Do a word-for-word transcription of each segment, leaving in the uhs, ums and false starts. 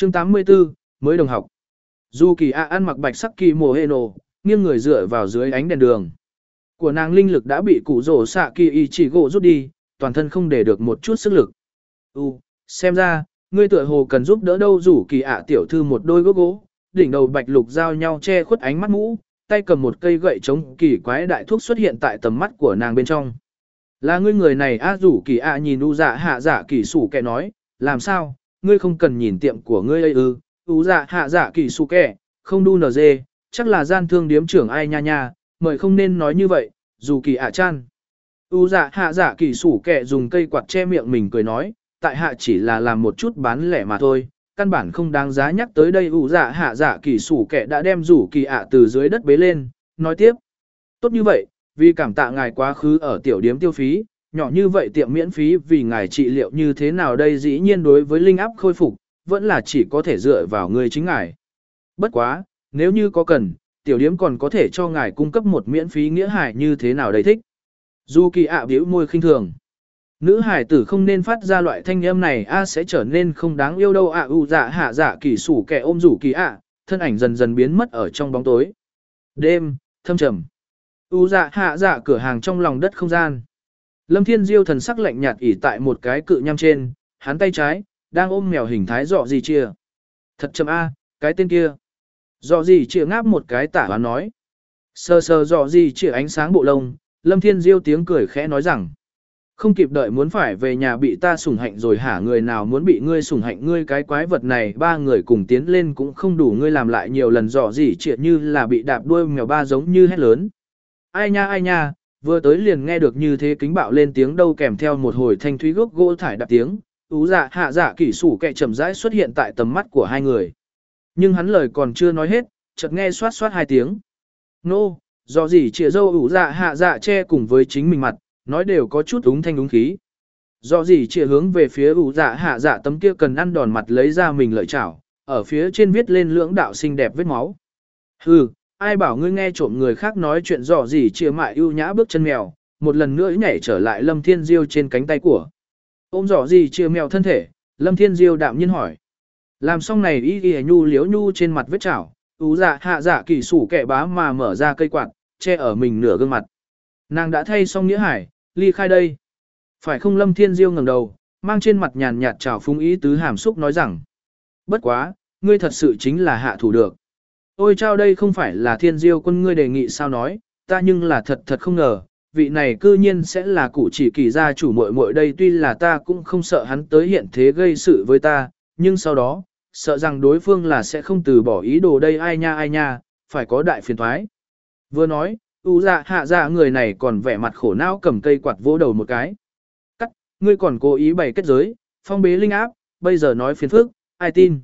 Chương tám mươi tư, mới đồng học. Dù kỳ ạ ăn mặc bạch sắc kỳ mồ hê nổ, nghiêng người dựa vào dưới ánh đèn đường. Của nàng linh lực đã bị cụ rổ xạ kỳ y chỉ gỗ rút đi, toàn thân không để được một chút sức lực. U, xem ra, ngươi tựa hồ cần giúp đỡ đâu rủ kỳ ạ tiểu thư một đôi gốc gỗ, đỉnh đầu bạch lục giao nhau che khuất ánh mắt mũ, tay cầm một cây gậy chống kỳ quái đại thuốc xuất hiện tại tầm mắt của nàng bên trong. Là ngươi người này a rủ kỳ ạ nhìn u dạ hạ dạ kỳ sủ kẻ nói, làm sao, ngươi không cần nhìn tiệm của ngươi ấy ư, u dạ hạ dạ kỳ sủ kẻ, không đu nờ dê, chắc là gian thương điếm trưởng ai nha nha, mời không nên nói như vậy, dù kỳ ạ chan. U dạ hạ dạ kỳ sủ kẻ dùng cây quạt che miệng mình cười nói, tại hạ chỉ là làm một chút bán lẻ mà thôi, căn bản không đáng giá nhắc tới đây. U dạ hạ dạ kỳ sủ kẻ đã đem rủ kỳ ạ từ dưới đất bế lên, nói tiếp. Tốt như vậy, vì cảm tạ ngài quá khứ ở tiểu điếm tiêu phí, nhỏ như vậy tiệm miễn phí vì ngài trị liệu như thế nào đây, dĩ nhiên đối với linh áp khôi phục, vẫn là chỉ có thể dựa vào người chính ngài. Bất quá, nếu như có cần, tiểu điếm còn có thể cho ngài cung cấp một miễn phí nghĩa hải như thế nào đây thích. Dù kỳ ạ biểu môi khinh thường. Nữ hải tử không nên phát ra loại thanh âm này a sẽ trở nên không đáng yêu đâu ạ. À, u dạ hạ dạ kỳ sủ kẻ ôm rủ kỳ ạ, thân ảnh dần dần biến mất ở trong bóng tối. Đêm, thâm trầm. U dạ hạ dạ cửa hàng trong lòng đất không gian. Lâm Thiên Diêu thần sắc lạnh nhạt ỉ tại một cái cự nham trên, hắn tay trái, đang ôm mèo hình thái dọ gì chia. Thật chậm a, cái tên kia. Dọ gì chia ngáp một cái tả và nói. Sờ sờ dọ gì chia ánh sáng bộ lông, Lâm Thiên Diêu tiếng cười khẽ nói rằng. Không kịp đợi muốn phải về nhà bị ta sủng hạnh rồi hả, người nào muốn bị ngươi sủng hạnh, ngươi cái quái vật này, ba người cùng tiến lên cũng không đủ, ngươi làm lại nhiều lần dọ gì chia như là bị đạp đuôi mèo ba giống như hét lớn. Ai nha ai nha, vừa tới liền nghe được như thế kính bạo lên tiếng đâu kèm theo một hồi thanh thúy gốc gỗ thải đạp tiếng, ú dạ hạ dạ kỷ sủ kẹ chậm rãi xuất hiện tại tầm mắt của hai người. Nhưng hắn lời còn chưa nói hết, chợt nghe xoát xoát hai tiếng. Nô, do gì chĩa dâu ủ dạ hạ dạ che cùng với chính mình mặt, nói đều có chút úng thanh úng khí. Do gì chĩa hướng về phía ủ dạ hạ dạ tấm kia cần ăn đòn mặt lấy ra mình lợi chảo, ở phía trên viết lên lưỡng đạo xinh đẹp vết máu. Hừ. Ai bảo ngươi nghe trộm người khác nói chuyện dò gì chia mại ưu nhã bước chân mèo, một lần nữa nhảy trở lại Lâm Thiên Diêu trên cánh tay của. Ôm dò gì chia mèo thân thể, Lâm Thiên Diêu đạm nhiên hỏi. Làm xong này y y nhu liếu nhu trên mặt vết chảo, ú dạ hạ dạ kỳ sủ kẻ bá mà mở ra cây quạt, che ở mình nửa gương mặt. Nàng đã thay xong nghĩa hải, ly khai đây. Phải không? Lâm Thiên Diêu ngẩng đầu, mang trên mặt nhàn nhạt trào phúng ý tứ hàm xúc nói rằng. Bất quá, ngươi thật sự chính là hạ thủ được. Ôi chao, đây không phải là Thiên Diêu quân ngươi đề nghị sao nói, ta nhưng là thật thật không ngờ, vị này cư nhiên sẽ là cụ chỉ kỳ gia chủ muội muội đây, tuy là ta cũng không sợ hắn tới hiện thế gây sự với ta, nhưng sau đó, sợ rằng đối phương là sẽ không từ bỏ ý đồ đây, ai nha ai nha, phải có đại phiền thoái. Vừa nói, u dạ hạ dạ người này còn vẻ mặt khổ não cầm cây quạt vỗ đầu một cái. Cắt, ngươi còn cố ý bày kết giới, phong bế linh áp, bây giờ nói phiền phức, ai tin.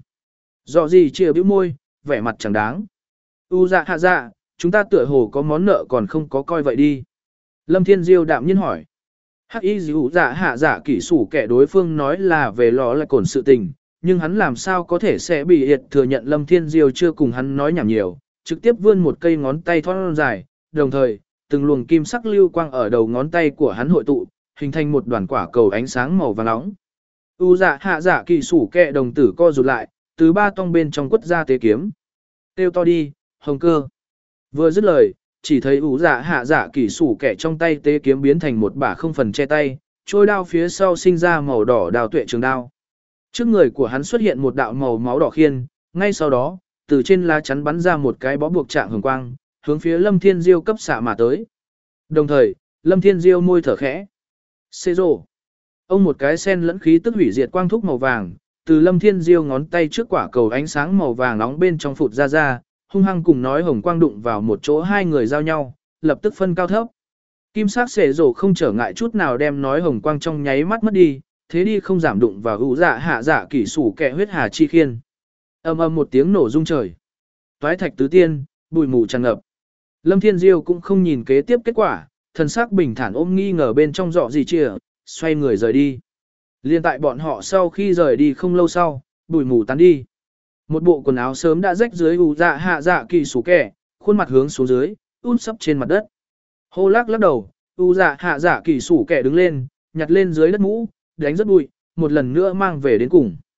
Dọ gì chia bĩu môi, vẻ mặt chẳng đáng. U dạ hạ dạ, chúng ta tựa hồ có món nợ còn không có coi vậy đi. Lâm Thiên Diêu đạm nhiên hỏi. Hắc y dịu dạ hạ dạ kỷ sủ kẻ đối phương nói là về lò lại cổn sự tình, nhưng hắn làm sao có thể sẽ bị hiệt thừa nhận Lâm Thiên Diêu chưa cùng hắn nói nhảm nhiều, trực tiếp vươn một cây ngón tay thon dài, đồng thời, từng luồng kim sắc lưu quang ở đầu ngón tay của hắn hội tụ, hình thành một đoàn quả cầu ánh sáng màu vàng nóng. U dạ hạ dạ kỷ sủ kẻ đồng tử co rụt lại, từ ba tông bên trong quất ra tế kiếm. Tiêu to đi, hồng cơ. Vừa dứt lời, chỉ thấy ủ dạ hạ dạ kỷ sủ kẻ trong tay tế kiếm biến thành một bả không phần che tay, trôi đao phía sau sinh ra màu đỏ đào tuệ trường đao. Trước người của hắn xuất hiện một đạo màu máu đỏ khiên, ngay sau đó, từ trên lá chắn bắn ra một cái bó buộc trạng hồng quang, hướng phía Lâm Thiên Diêu cấp xạ mà tới. Đồng thời, Lâm Thiên Diêu môi thở khẽ. Xê rồ. Ông một cái sen lẫn khí tức hủy diệt quang thúc màu vàng, từ Lâm Thiên Diêu ngón tay trước quả cầu ánh sáng màu vàng nóng bên trong phụt ra ra, hung hăng cùng nói hồng quang đụng vào một chỗ, hai người giao nhau, lập tức phân cao thấp. Kim sắc xệ rổ không trở ngại chút nào đem nói hồng quang trong nháy mắt mất đi, thế đi không giảm đụng vào hữu dạ hạ dạ kỷ sủ kẻ huyết hà chi khiên. Âm âm một tiếng nổ rung trời. Toái thạch tứ tiên, bụi mù tràn ngập. Lâm Thiên Diêu cũng không nhìn kế tiếp kết quả, thần sắc bình thản ôm nghi ngờ bên trong dọ gì chia, xoay người rời đi. Liên tại bọn họ sau khi rời đi không lâu sau, bụi mù tán đi. Một bộ quần áo sớm đã rách dưới ủ dạ hạ dạ kỳ sủ kẻ, khuôn mặt hướng xuống dưới, út sấp trên mặt đất. Hô lắc lắc đầu, ủ dạ hạ dạ kỳ sủ kẻ đứng lên, nhặt lên dưới đất mũ, đánh rất bụi, một lần nữa mang về đến cùng.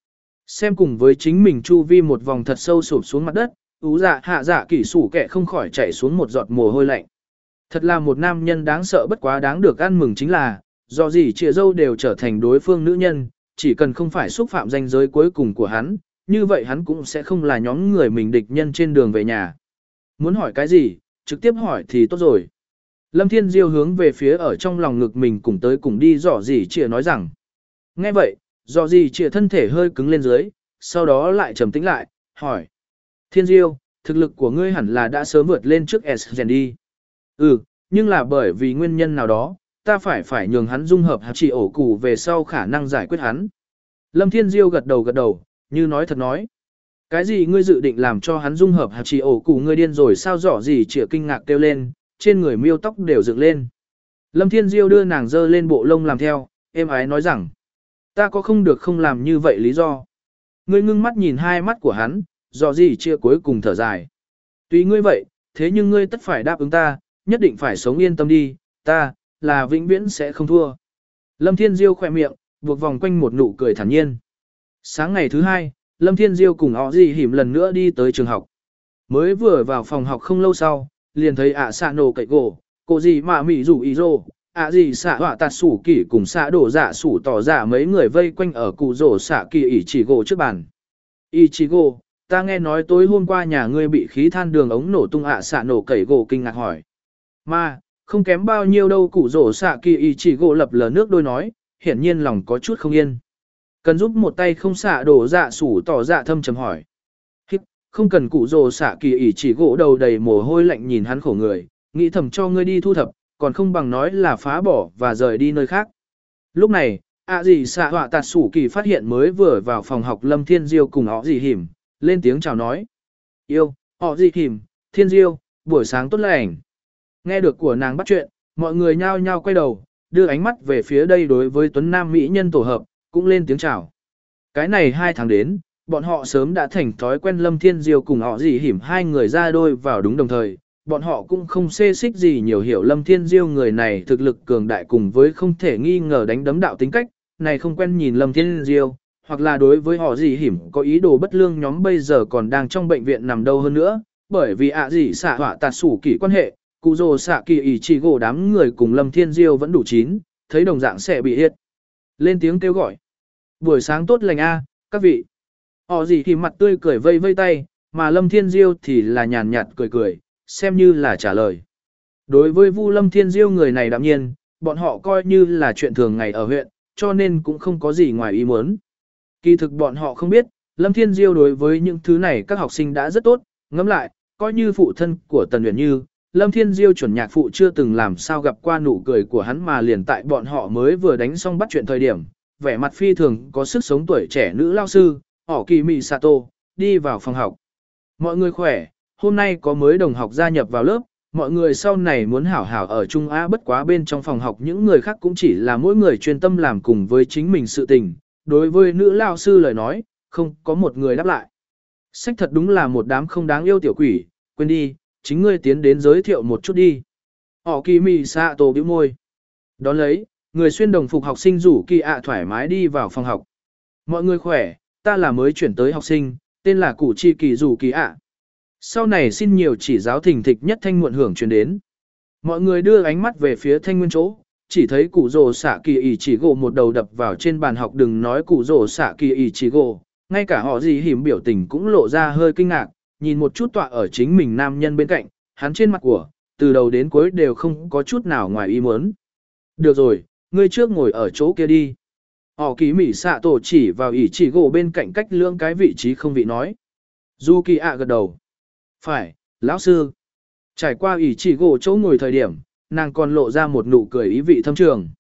Xem cùng với chính mình chu vi một vòng thật sâu sụp xuống mặt đất, ú dạ hạ dạ kỷ sủ kẻ không khỏi chảy xuống một giọt mồ hôi lạnh. Thật là một nam nhân đáng sợ bất quá đáng được ăn mừng chính là, do gì trịa dâu đều trở thành đối phương nữ nhân, chỉ cần không phải xúc phạm danh giới cuối cùng của hắn, như vậy hắn cũng sẽ không là nhóm người mình địch nhân trên đường về nhà. Muốn hỏi cái gì, trực tiếp hỏi thì tốt rồi. Lâm Thiên Diêu hướng về phía ở trong lòng ngực mình cùng tới cùng đi dò gì trịa nói rằng. Nghe vậy, dò gì trịa thân thể hơi cứng lên dưới, sau đó lại trầm tĩnh lại, hỏi. Thiên Diêu, thực lực của ngươi hẳn là đã sớm vượt lên trước S-Gen đi. Ừ, nhưng là bởi vì nguyên nhân nào đó, ta phải phải nhường hắn dung hợp hạt chỉ ổ cụ về sau khả năng giải quyết hắn. Lâm Thiên Diêu gật đầu gật đầu, như nói thật nói. Cái gì ngươi dự định làm cho hắn dung hợp hạt chỉ ổ cụ ngươi điên rồi sao dỏ gì chĩa kinh ngạc kêu lên, trên người miêu tóc đều dựng lên. Lâm Thiên Diêu đưa nàng dơ lên bộ lông làm theo, êm ái nói rằng. Ta có không được không làm như vậy lý do. Ngươi ngưng mắt nhìn hai mắt của hắn, dò gì chĩa cuối cùng thở dài. Tùy ngươi vậy, thế nhưng ngươi tất phải đáp ứng ta, nhất định phải sống yên tâm đi, ta, là vĩnh viễn sẽ không thua. Lâm Thiên Diêu khỏe miệng, buộc vòng quanh một nụ cười thản nhiên. Sáng ngày thứ hai, Lâm Thiên Diêu cùng họ gì hỉm lần nữa đi tới trường học. Mới vừa vào phòng học không lâu sau, liền thấy ạ xạ nổ cậy gỗ, cô gì mà mỉ rủ ý rô, ạ gì xạ họa tạt sủ kỷ cùng xạ đổ dạ sủ tỏ dạ mấy người vây quanh ở cụ rổ xạ kỳ ỉ chỉ gỗ trước bàn. Ỉ chỉ gỗ, ta nghe nói tối hôm qua nhà ngươi bị khí than đường ống nổ tung ạ xạ nổ cậy gỗ kinh ngạc hỏi. Mà, không kém bao nhiêu đâu cụ rổ xạ kỳ ỉ chỉ gỗ lập lờ nước đôi nói, hiển nhiên lòng có chút không yên. Cần giúp một tay không xạ đổ dạ sủ tỏ dạ thâm trầm hỏi. Hít, không cần cụ rồ xạ kỳ ỉ chỉ gỗ đầu đầy mồ hôi lạnh nhìn hắn khổ người, nghĩ thầm cho ngươi đi thu thập, còn không bằng nói là phá bỏ và rời đi nơi khác. Lúc này, ạ gì xạ họa tạt sủ kỳ phát hiện mới vừa vào phòng học Lâm Thiên Diêu cùng họ gì hỉm, lên tiếng chào nói. Yêu, họ gì hỉm, Thiên Diêu, buổi sáng tốt lành. Nghe được của nàng bắt chuyện, mọi người nhao nhao quay đầu, đưa ánh mắt về phía đây đối với Tuấn Nam Mỹ nhân tổ hợp, cũng lên tiếng chào. Cái này hai tháng đến, bọn họ sớm đã thành thói quen Lâm Thiên Diêu cùng họ gì hỉm hai người ra đôi vào đúng đồng thời, bọn họ cũng không xê xích gì nhiều hiểu Lâm Thiên Diêu người này thực lực cường đại cùng với không thể nghi ngờ đánh đấm đạo tính cách, này không quen nhìn Lâm Thiên Diêu, hoặc là đối với họ gì hỉm có ý đồ bất lương nhóm bây giờ còn đang trong bệnh viện nằm đâu hơn nữa, bởi vì ạ gì xạ họa tạt sủ kỷ quan hệ, cụ rồ xạ kỳ ỉ chỉ gỗ đám người cùng Lâm Thiên Diêu vẫn đủ chín, thấy đồng dạng sẽ bị hiệt. Lên tiếng kêu gọi. Buổi sáng tốt lành a, các vị. Họ gì thì mặt tươi cười vây vây tay, mà Lâm Thiên Diêu thì là nhàn nhạt cười cười, xem như là trả lời. Đối với Vu Lâm Thiên Diêu người này đạm nhiên, bọn họ coi như là chuyện thường ngày ở huyện, cho nên cũng không có gì ngoài ý muốn. Kỳ thực bọn họ không biết, Lâm Thiên Diêu đối với những thứ này các học sinh đã rất tốt, ngẫm lại, coi như phụ thân của Tần Uyển Như, Lâm Thiên Diêu chuẩn nhạc phụ chưa từng làm sao gặp qua nụ cười của hắn mà liền tại bọn họ mới vừa đánh xong bắt chuyện thời điểm, vẻ mặt phi thường có sức sống tuổi trẻ nữ lao sư, họ Kỳ Mị Sato, đi vào phòng học. Mọi người khỏe, hôm nay có mới đồng học gia nhập vào lớp, mọi người sau này muốn hảo hảo ở Trung Á bất quá bên trong phòng học những người khác cũng chỉ là mỗi người chuyên tâm làm cùng với chính mình sự tình, đối với nữ lao sư lời nói, không có một người đáp lại. Sách thật đúng là một đám không đáng yêu tiểu quỷ, quên đi, chính ngươi tiến đến giới thiệu một chút đi. Họ Kỳ Mị Sato bĩu môi. Đón lấy, người xuyên đồng phục học sinh rủ Kỳ ạ thoải mái đi vào phòng học. Mọi người khỏe, ta là mới chuyển tới học sinh, tên là Cụ Chi Kỳ rủ Kỳ ạ. Sau này xin nhiều chỉ giáo thỉnh thịch nhất thanh muộn hưởng truyền đến. Mọi người đưa ánh mắt về phía thanh nguyên chỗ, chỉ thấy cụ rồ xạ kỳ ỉ chỉ gỗ một đầu đập vào trên bàn học, đừng nói cụ rồ xạ kỳ ỉ chỉ gỗ, ngay cả họ gì hiểm biểu tình cũng lộ ra hơi kinh ngạc, nhìn một chút tọa ở chính mình nam nhân bên cạnh, hắn trên mặt của, từ đầu đến cuối đều không có chút nào ngoài ý muốn. Được rồi, ngươi trước ngồi ở chỗ kia đi. Họ Kỳ Mị xạ tổ chỉ vào ỉ chỉ gỗ bên cạnh cách lưỡng cái vị trí không vị nói. Du Kỳ ạ gật đầu. Phải, lão sư. Trải qua ỉ chỉ gỗ chỗ ngồi thời điểm, nàng còn lộ ra một nụ cười ý vị thâm trường.